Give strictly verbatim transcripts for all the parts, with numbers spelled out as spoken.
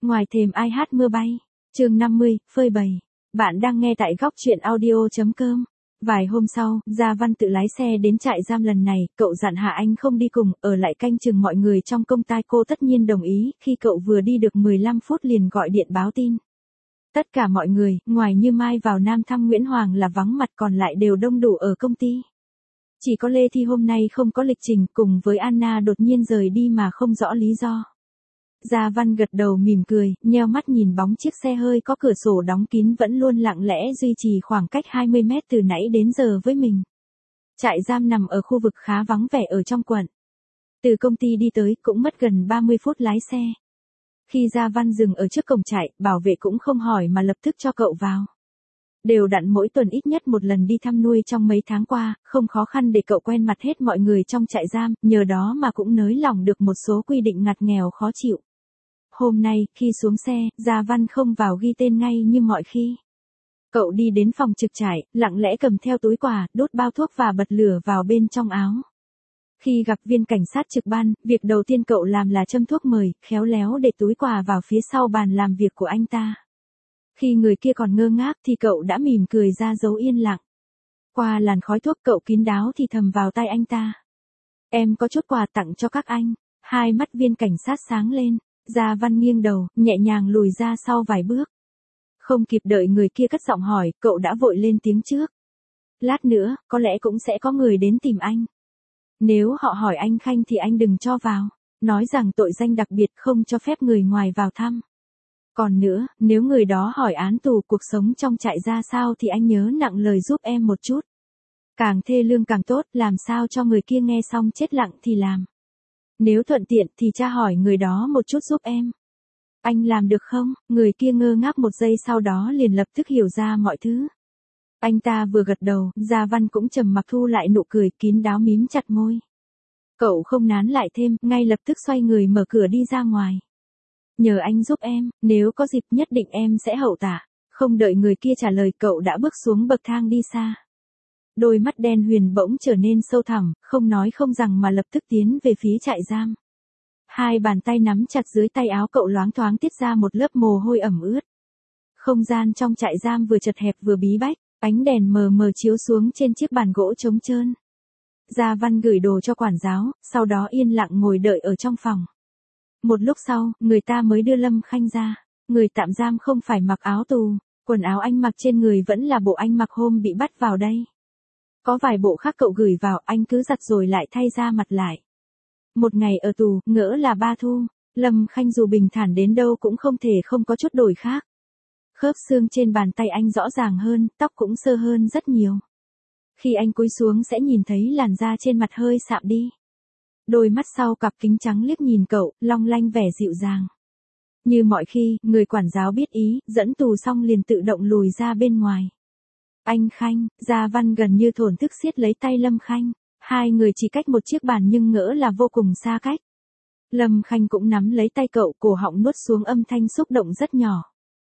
Ngoài thềm ai hát mưa bay. Chương năm mươi, phơi bày. Bạn đang nghe tại góc truyện audio chấm com. Vài hôm sau, Gia Văn tự lái xe đến trại giam lần này, cậu dặn Hạ Anh không đi cùng, ở lại canh chừng mọi người trong công ty. Cô tất nhiên đồng ý, khi cậu vừa đi được mười lăm phút liền gọi điện báo tin. Tất cả mọi người, ngoài Như Mai vào Nam thăm Nguyễn Hoàng là vắng mặt, còn lại đều đông đủ ở công ty. Chỉ có Lê Thi hôm nay không có lịch trình, cùng với Anna đột nhiên rời đi mà không rõ lý do. Gia Văn gật đầu mỉm cười, nheo mắt nhìn bóng chiếc xe hơi có cửa sổ đóng kín vẫn luôn lặng lẽ duy trì khoảng cách hai mươi mét từ nãy đến giờ với mình. Trại giam nằm ở khu vực khá vắng vẻ ở trong quận. Từ công ty đi tới cũng mất gần ba mươi phút lái xe. Khi Gia Văn dừng ở trước cổng trại, bảo vệ cũng không hỏi mà lập tức cho cậu vào. Đều đặn mỗi tuần ít nhất một lần đi thăm nuôi trong mấy tháng qua, không khó khăn để cậu quen mặt hết mọi người trong trại giam, nhờ đó mà cũng nới lỏng được một số quy định ngặt nghèo khó chịu. Hôm nay, khi xuống xe, Gia Văn không vào ghi tên ngay như mọi khi. Cậu đi đến phòng trực trại, lặng lẽ cầm theo túi quà, đốt bao thuốc và bật lửa vào bên trong áo. Khi gặp viên cảnh sát trực ban, việc đầu tiên cậu làm là châm thuốc mời, khéo léo để túi quà vào phía sau bàn làm việc của anh ta. Khi người kia còn ngơ ngác thì cậu đã mỉm cười ra dấu yên lặng. Qua làn khói thuốc cậu kín đáo thì thầm vào tai anh ta. Em có chút quà tặng cho các anh. Hai mắt viên cảnh sát sáng lên. Gia Văn nghiêng đầu, nhẹ nhàng lùi ra sau vài bước. Không kịp đợi người kia cất giọng hỏi, cậu đã vội lên tiếng trước. Lát nữa, có lẽ cũng sẽ có người đến tìm anh. Nếu họ hỏi anh Khanh thì anh đừng cho vào. Nói rằng tội danh đặc biệt không cho phép người ngoài vào thăm. Còn nữa, nếu người đó hỏi án tù cuộc sống trong trại ra sao thì anh nhớ nặng lời giúp em một chút. Càng thê lương càng tốt, làm sao cho người kia nghe xong chết lặng thì làm. Nếu thuận tiện thì tra hỏi người đó một chút giúp em. Anh làm được không? Người kia ngơ ngác một giây sau đó liền lập tức hiểu ra mọi thứ. Anh ta vừa gật đầu, Gia Văn cũng trầm mặc thu lại nụ cười kín đáo mím chặt môi. Cậu không nán lại thêm, ngay lập tức xoay người mở cửa đi ra ngoài. Nhờ anh giúp em, nếu có dịp nhất định em sẽ hậu tạ. Không đợi người kia trả lời cậu đã bước xuống bậc thang đi xa. Đôi mắt đen huyền bỗng trở nên sâu thẳm, không nói không rằng mà lập tức tiến về phía trại giam. Hai bàn tay nắm chặt dưới tay áo cậu loáng thoáng tiết ra một lớp mồ hôi ẩm ướt. Không gian trong trại giam vừa chật hẹp vừa bí bách, ánh đèn mờ mờ chiếu xuống trên chiếc bàn gỗ trống trơn. Gia Văn gửi đồ cho quản giáo, sau đó yên lặng ngồi đợi ở trong phòng. Một lúc sau, người ta mới đưa Lâm Khanh ra. Người tạm giam không phải mặc áo tù, quần áo anh mặc trên người vẫn là bộ anh mặc hôm bị bắt vào đây. Có vài bộ khác cậu gửi vào, anh cứ giặt rồi lại thay ra mặt lại. Một ngày ở tù, ngỡ là ba thu, Lâm Khanh dù bình thản đến đâu cũng không thể không có chút đổi khác. Khớp xương trên bàn tay anh rõ ràng hơn, tóc cũng sơ hơn rất nhiều. Khi anh cúi xuống sẽ nhìn thấy làn da trên mặt hơi sạm đi. Đôi mắt sau cặp kính trắng liếc nhìn cậu, long lanh vẻ dịu dàng. Như mọi khi, người quản giáo biết ý, dẫn tù xong liền tự động lùi ra bên ngoài. Anh Khanh, Gia Văn gần như thổn thức siết lấy tay Lâm Khanh. Hai người chỉ cách một chiếc bàn nhưng ngỡ là vô cùng xa cách. Lâm Khanh cũng nắm lấy tay cậu, cổ họng nuốt xuống âm thanh xúc động rất nhỏ.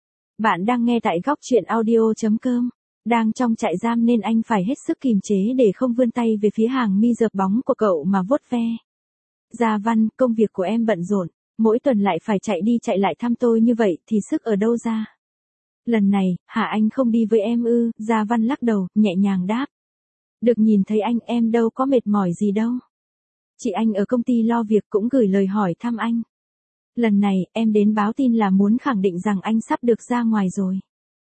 Bạn đang nghe tại góc truyện audio chấm com. Đang trong trại giam nên anh phải hết sức kìm chế để không vươn tay về phía hàng mi dợp bóng của cậu mà vuốt ve. Gia Văn, công việc của em bận rộn, mỗi tuần lại phải chạy đi chạy lại thăm tôi như vậy thì sức ở đâu ra? Lần này, hả anh không đi với em ư? Gia Văn lắc đầu, nhẹ nhàng đáp. Được nhìn thấy anh em đâu có mệt mỏi gì đâu. Chị anh ở công ty lo việc cũng gửi lời hỏi thăm anh. Lần này, em đến báo tin là muốn khẳng định rằng anh sắp được ra ngoài rồi.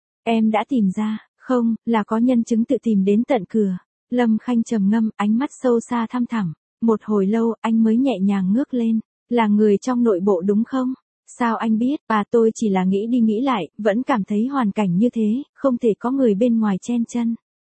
Em đã tìm ra, không, là có nhân chứng tự tìm đến tận cửa. Lâm Khanh trầm ngâm, ánh mắt sâu xa thăm thẳm. Một hồi lâu, anh mới nhẹ nhàng ngước lên. Là người trong nội bộ đúng không? Sao anh biết? À, tôi chỉ là nghĩ đi nghĩ lại, vẫn cảm thấy hoàn cảnh như thế, không thể có người bên ngoài chen chân.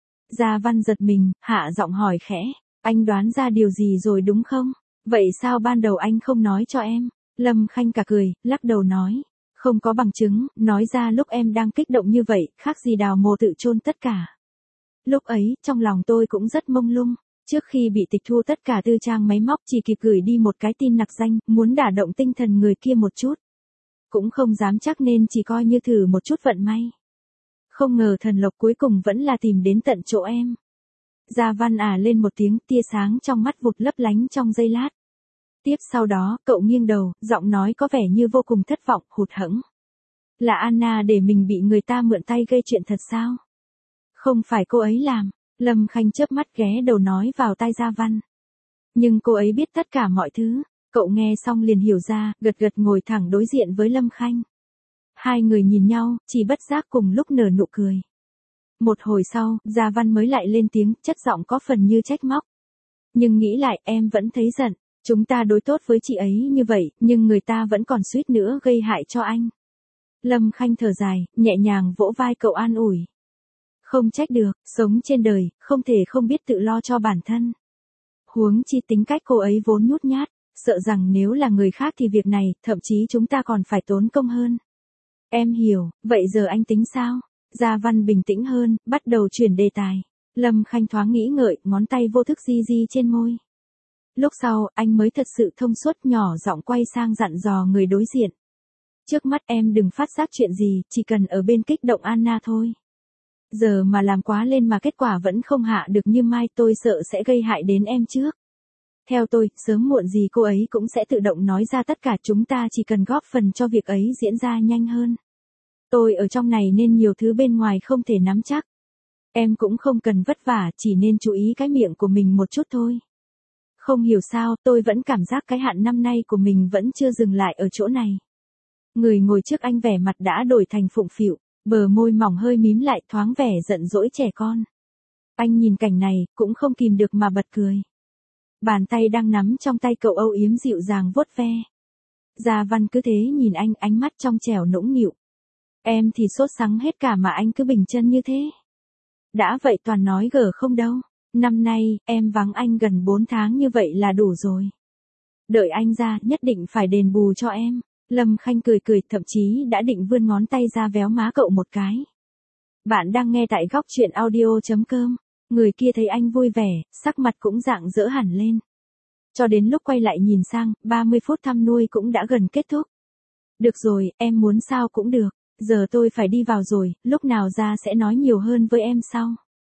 Gia Văn giật mình, hạ giọng hỏi khẽ. Anh đoán ra điều gì rồi đúng không? Vậy sao ban đầu anh không nói cho em? Lâm Khanh cả cười, lắc đầu nói. Không có bằng chứng, nói ra lúc em đang kích động như vậy, khác gì đào mồ tự chôn tất cả. Lúc ấy, trong lòng tôi cũng rất mông lung. Trước khi bị tịch thu tất cả tư trang máy móc chỉ kịp gửi đi một cái tin nặc danh, muốn đả động tinh thần người kia một chút. Cũng không dám chắc nên chỉ coi như thử một chút vận may. Không ngờ thần lộc cuối cùng vẫn là tìm đến tận chỗ em. Gia Văn à lên một tiếng, tia sáng trong mắt vụt lấp lánh trong giây lát. Tiếp sau đó, cậu nghiêng đầu, giọng nói có vẻ như vô cùng thất vọng, hụt hẫng. Là Anna để mình bị người ta mượn tay gây chuyện thật sao? Không phải cô ấy làm. Lâm Khanh chớp mắt ghé đầu nói vào tai Gia Văn. Nhưng cô ấy biết tất cả mọi thứ. Cậu nghe xong liền hiểu ra, gật gật ngồi thẳng đối diện với Lâm Khanh. Hai người nhìn nhau, chỉ bất giác cùng lúc nở nụ cười. Một hồi sau, Gia Văn mới lại lên tiếng, chất giọng có phần như trách móc. Nhưng nghĩ lại em vẫn thấy giận. Chúng ta đối tốt với chị ấy như vậy, nhưng người ta vẫn còn suýt nữa gây hại cho anh. Lâm Khanh thở dài, nhẹ nhàng vỗ vai cậu an ủi. Không trách được, sống trên đời, không thể không biết tự lo cho bản thân. Huống chi tính cách cô ấy vốn nhút nhát, sợ rằng nếu là người khác thì việc này, thậm chí chúng ta còn phải tốn công hơn. Em hiểu, vậy giờ anh tính sao? Gia Văn bình tĩnh hơn, bắt đầu chuyển đề tài. Lâm Khanh thoáng nghĩ ngợi, ngón tay vô thức di di trên môi. Lúc sau, anh mới thật sự thông suốt nhỏ giọng quay sang dặn dò người đối diện. Trước mắt em đừng phát giác chuyện gì, chỉ cần ở bên kích động Anna thôi. Giờ mà làm quá lên mà kết quả vẫn không hạ được như mai, tôi sợ sẽ gây hại đến em trước. Theo tôi, sớm muộn gì cô ấy cũng sẽ tự động nói ra tất cả, chúng ta chỉ cần góp phần cho việc ấy diễn ra nhanh hơn. Tôi ở trong này nên nhiều thứ bên ngoài không thể nắm chắc. Em cũng không cần vất vả, chỉ nên chú ý cái miệng của mình một chút thôi. Không hiểu sao, tôi vẫn cảm giác cái hạn năm nay của mình vẫn chưa dừng lại ở chỗ này. Người ngồi trước anh vẻ mặt đã đổi thành phụng phịu, bờ môi mỏng hơi mím lại, thoáng vẻ giận dỗi trẻ con. Anh nhìn cảnh này, cũng không kìm được mà bật cười. Bàn tay đang nắm trong tay cậu âu yếm dịu dàng vuốt ve. Gia Văn cứ thế nhìn anh, ánh mắt trong trẻo nũng nịu. Em thì sốt sắng hết cả mà anh cứ bình chân như thế. Đã vậy toàn nói gở không đâu. Năm nay, em vắng anh gần bốn tháng như vậy là đủ rồi. Đợi anh ra, nhất định phải đền bù cho em. Lâm Khanh cười cười, thậm chí đã định vươn ngón tay ra véo má cậu một cái. Bạn đang nghe tại góc truyện audio chấm com. Người kia thấy anh vui vẻ, sắc mặt cũng rạng rỡ hẳn lên. Cho đến lúc quay lại nhìn sang, ba mươi phút thăm nuôi cũng đã gần kết thúc. Được rồi, em muốn sao cũng được. Giờ tôi phải đi vào rồi, lúc nào ra sẽ nói nhiều hơn với em sau.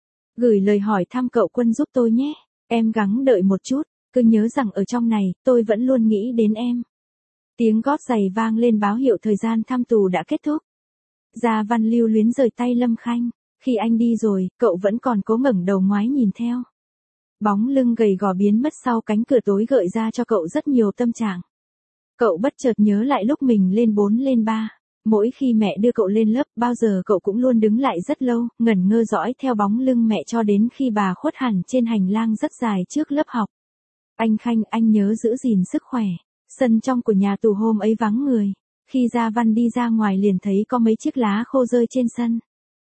Gửi lời hỏi thăm cậu Quân giúp tôi nhé. Em gắng đợi một chút, cứ nhớ rằng ở trong này, tôi vẫn luôn nghĩ đến em. Tiếng gót giày vang lên báo hiệu thời gian thăm tù đã kết thúc. Gia Văn lưu luyến rời tay Lâm Khanh. Khi anh đi rồi, cậu vẫn còn cố ngẩng đầu ngoái nhìn theo. Bóng lưng gầy gò biến mất sau cánh cửa tối gợi ra cho cậu rất nhiều tâm trạng. Cậu bất chợt nhớ lại lúc mình lên bốn lên ba. Mỗi khi mẹ đưa cậu lên lớp, bao giờ cậu cũng luôn đứng lại rất lâu, ngẩn ngơ dõi theo bóng lưng mẹ cho đến khi bà khuất hẳn trên hành lang rất dài trước lớp học. Anh Khanh, anh nhớ giữ gìn sức khỏe. Sân trong của nhà tù hôm ấy vắng người. Khi Gia Văn đi ra ngoài liền thấy có mấy chiếc lá khô rơi trên sân.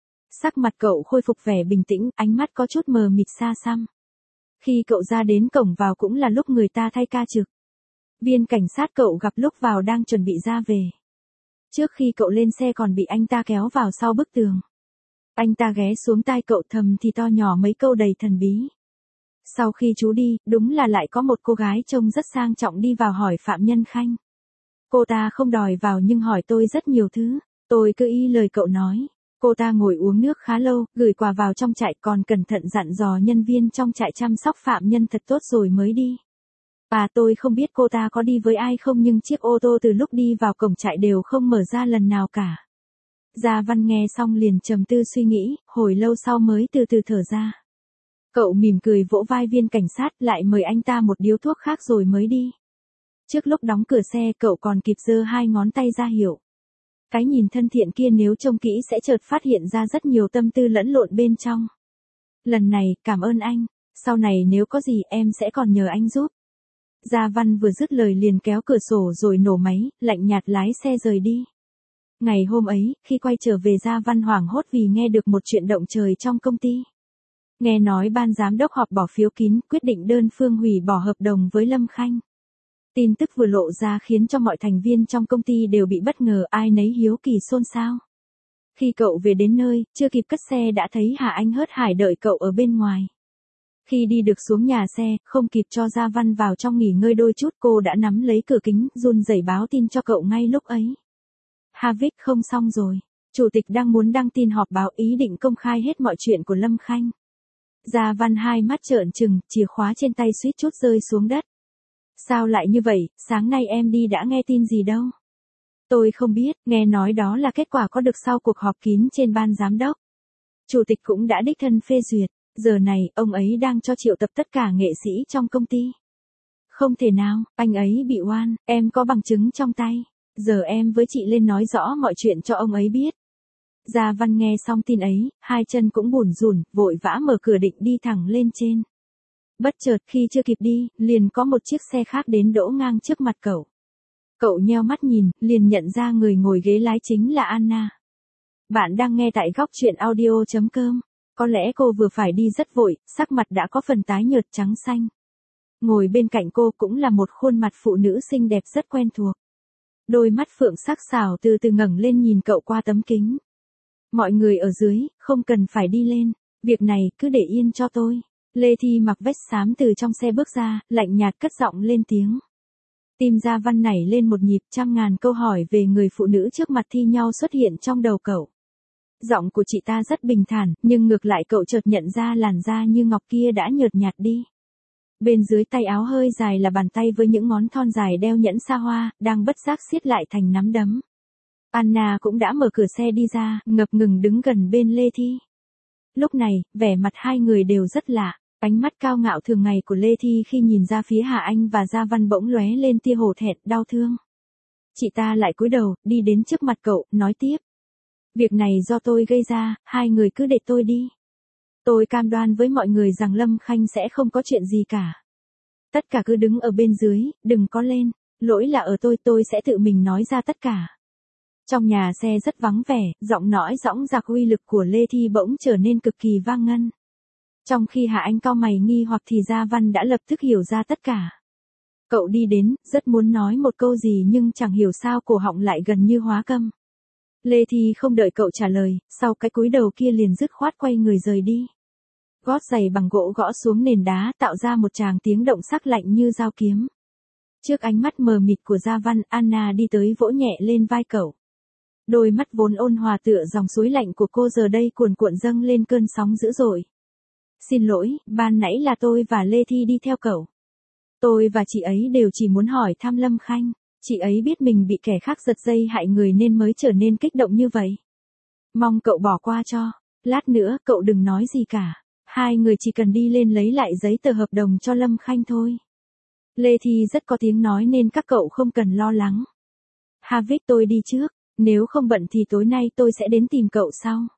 Sắc mặt cậu khôi phục vẻ bình tĩnh, ánh mắt có chút mờ mịt xa xăm. Khi cậu ra đến cổng vào cũng là lúc người ta thay ca trực. Viên cảnh sát cậu gặp lúc vào đang chuẩn bị ra về. Trước khi cậu lên xe còn bị anh ta kéo vào sau bức tường. Anh ta ghé xuống tai cậu thầm thì to nhỏ mấy câu đầy thần bí. Sau khi chú đi, đúng là lại có một cô gái trông rất sang trọng đi vào hỏi Phạm Nhân Khanh. Cô ta không đòi vào nhưng hỏi tôi rất nhiều thứ. Tôi cứ y lời cậu nói. Cô ta ngồi uống nước khá lâu, gửi quà vào trong trại còn cẩn thận dặn dò nhân viên trong trại chăm sóc phạm nhân thật tốt rồi mới đi. Và tôi không biết cô ta có đi với ai không nhưng chiếc ô tô từ lúc đi vào cổng trại đều không mở ra lần nào cả. Gia Văn nghe xong liền trầm tư suy nghĩ, hồi lâu sau mới từ từ thở ra. Cậu mỉm cười vỗ vai viên cảnh sát lại mời anh ta một điếu thuốc khác rồi mới đi. Trước lúc đóng cửa xe cậu còn kịp giơ hai ngón tay ra hiệu. Cái nhìn thân thiện kia nếu trông kỹ sẽ chợt phát hiện ra rất nhiều tâm tư lẫn lộn bên trong. Lần này, cảm ơn anh, sau này nếu có gì em sẽ còn nhờ anh giúp. Gia Văn vừa dứt lời liền kéo cửa sổ rồi nổ máy, lạnh nhạt lái xe rời đi. Ngày hôm ấy, khi quay trở về Gia Văn hoảng hốt vì nghe được một chuyện động trời trong công ty. Nghe nói ban giám đốc họp bỏ phiếu kín, quyết định đơn phương hủy bỏ hợp đồng với Lâm Khanh. Tin tức vừa lộ ra khiến cho mọi thành viên trong công ty đều bị bất ngờ, ai nấy hiếu kỳ xôn xao. Khi cậu về đến nơi, chưa kịp cất xe đã thấy Hà Anh hớt hải đợi cậu ở bên ngoài. Khi đi được xuống nhà xe, không kịp cho Gia Văn vào trong nghỉ ngơi đôi chút, cô đã nắm lấy cửa kính, run rẩy báo tin cho cậu ngay lúc ấy. Havik không xong rồi. Chủ tịch đang muốn đăng tin họp báo ý định công khai hết mọi chuyện của Lâm Khanh. Gia Văn hai mắt trợn trừng, chìa khóa trên tay suýt chút rơi xuống đất. Sao lại như vậy, sáng nay em đi đã nghe tin gì đâu? Tôi không biết, nghe nói đó là kết quả có được sau cuộc họp kín trên ban giám đốc. Chủ tịch cũng đã đích thân phê duyệt, giờ này, ông ấy đang cho triệu tập tất cả nghệ sĩ trong công ty. Không thể nào, anh ấy bị oan, em có bằng chứng trong tay. Giờ em với chị lên nói rõ mọi chuyện cho ông ấy biết. Gia Văn nghe xong tin ấy, hai chân cũng bủn rủn, vội vã mở cửa định đi thẳng lên trên. Bất chợt khi chưa kịp đi, liền có một chiếc xe khác đến đỗ ngang trước mặt cậu. Cậu nheo mắt nhìn, liền nhận ra người ngồi ghế lái chính là Anna. Bạn đang nghe tại góc truyện audio chấm com. Có lẽ cô vừa phải đi rất vội, sắc mặt đã có phần tái nhợt trắng xanh. Ngồi bên cạnh cô cũng là một khuôn mặt phụ nữ xinh đẹp rất quen thuộc. Đôi mắt phượng sắc sảo từ từ ngẩng lên nhìn cậu qua tấm kính. Mọi người ở dưới, không cần phải đi lên, việc này cứ để yên cho tôi. Lê Thi mặc vest xám từ trong xe bước ra, lạnh nhạt cất giọng lên tiếng. Tim Gia Văn nảy lên một nhịp, trăm ngàn câu hỏi về người phụ nữ trước mặt thi nhau xuất hiện trong đầu cậu. Giọng của chị ta rất bình thản, nhưng ngược lại cậu chợt nhận ra làn da như ngọc kia đã nhợt nhạt đi. Bên dưới tay áo hơi dài là bàn tay với những ngón thon dài đeo nhẫn sa hoa, đang bất giác siết lại thành nắm đấm. Anna cũng đã mở cửa xe đi ra, ngập ngừng đứng gần bên Lê Thi. Lúc này, vẻ mặt hai người đều rất lạ, ánh mắt cao ngạo thường ngày của Lê Thi khi nhìn ra phía Hà Anh và Gia Văn bỗng lóe lên tia hổ thẹn, đau thương. Chị ta lại cúi đầu, đi đến trước mặt cậu, nói tiếp. Việc này do tôi gây ra, hai người cứ để tôi đi. Tôi cam đoan với mọi người rằng Lâm Khanh sẽ không có chuyện gì cả. Tất cả cứ đứng ở bên dưới, đừng có lên, lỗi là ở tôi, tôi sẽ tự mình nói ra tất cả. Trong nhà xe rất vắng vẻ, giọng nói dõng dạc uy lực của Lê Thi bỗng trở nên cực kỳ vang ngân. Trong khi Hạ Anh cau mày nghi hoặc thì Gia Văn đã lập tức hiểu ra tất cả. Cậu đi đến, rất muốn nói một câu gì nhưng chẳng hiểu sao cổ họng lại gần như hóa câm. Lê Thi không đợi cậu trả lời, sau cái cúi đầu kia liền dứt khoát quay người rời đi. Gót giày bằng gỗ gõ xuống nền đá tạo ra một tràng tiếng động sắc lạnh như dao kiếm. Trước ánh mắt mờ mịt của Gia Văn, Anna đi tới vỗ nhẹ lên vai cậu. Đôi mắt vốn ôn hòa tựa dòng suối lạnh của cô giờ đây cuồn cuộn dâng lên cơn sóng dữ dội. Xin lỗi, ban nãy là tôi và Lê Thi đi theo cậu. Tôi và chị ấy đều chỉ muốn hỏi thăm Lâm Khanh, chị ấy biết mình bị kẻ khác giật dây hại người nên mới trở nên kích động như vậy. Mong cậu bỏ qua cho, lát nữa cậu đừng nói gì cả, hai người chỉ cần đi lên lấy lại giấy tờ hợp đồng cho Lâm Khanh thôi. Lê Thi rất có tiếng nói nên các cậu không cần lo lắng. Havik tôi đi trước, nếu không bận thì tối nay tôi sẽ đến tìm cậu sau.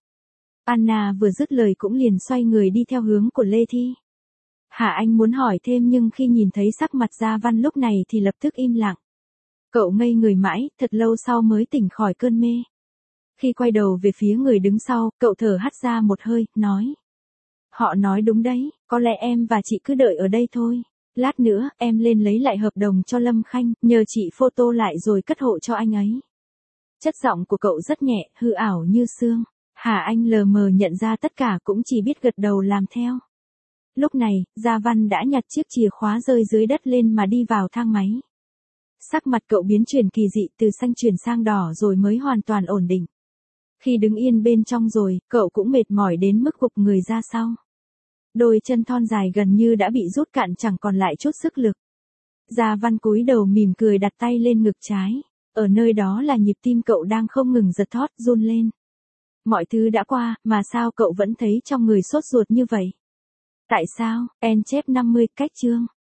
Anna vừa dứt lời cũng liền xoay người đi theo hướng của Lê Thi. Hà Anh muốn hỏi thêm nhưng khi nhìn thấy sắc mặt Gia Văn lúc này thì lập tức im lặng. Cậu ngây người mãi, thật lâu sau mới tỉnh khỏi cơn mê. Khi quay đầu về phía người đứng sau, cậu thở hắt ra một hơi, nói. Họ nói đúng đấy, có lẽ em và chị cứ đợi ở đây thôi. Lát nữa, em lên lấy lại hợp đồng cho Lâm Khanh, nhờ chị photo lại rồi cất hộ cho anh ấy. Chất giọng của cậu rất nhẹ, hư ảo như sương. Hà Anh lờ mờ nhận ra tất cả cũng chỉ biết gật đầu làm theo. Lúc này, Gia Văn đã nhặt chiếc chìa khóa rơi dưới đất lên mà đi vào thang máy. Sắc mặt cậu biến chuyển kỳ dị từ xanh chuyển sang đỏ rồi mới hoàn toàn ổn định. Khi đứng yên bên trong rồi, cậu cũng mệt mỏi đến mức gục người ra sau. Đôi chân thon dài gần như đã bị rút cạn chẳng còn lại chút sức lực. Gia Văn cúi đầu mỉm cười đặt tay lên ngực trái. Ở nơi đó là nhịp tim cậu đang không ngừng giật thót run lên. Mọi thứ đã qua, mà sao cậu vẫn thấy trong người sốt ruột như vậy? Tại sao? En chép năm mươi cách chương.